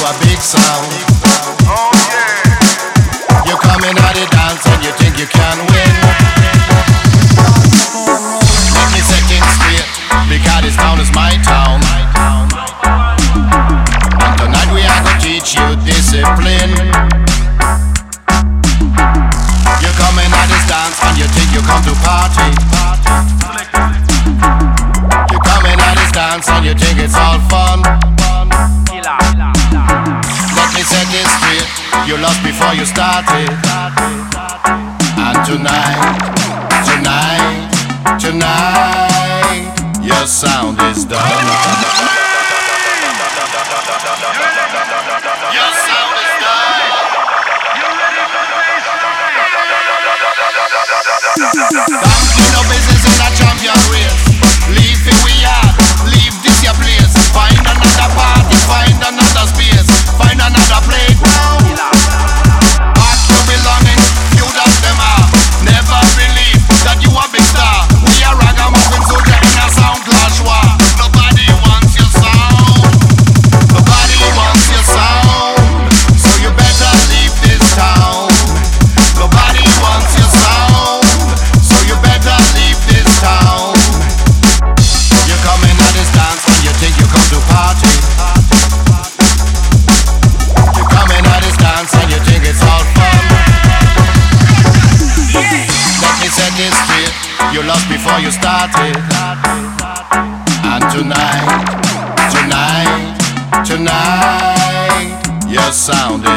a big sound. You're coming at the dance and you think you can win. Let me set things straight, because this town is my town. And tonight we are gonna teach you discipline. You're coming at this dance and you think you come to party. You're coming at this dance and you think it's all fun. Let me set this straight, you lost before you started. And tonight, your sound is done. Your sound is done. Don't do no business in a champion race. Leave it we are, leave this your place. Find another party, find another space, find another playground. Pack your belongings, few of them are. Never believe that you a big star. We are ragamuffin soldier in a sound clash war. Nobody wants your sound. Nobody wants your sound. So you better leave this town. Nobody wants your sound. So you better leave this town. You're coming at this dance and you think you come to party. You're coming at this dance and you think it's all fun. Let me set this straight, you lost before you started. And tonight, your sound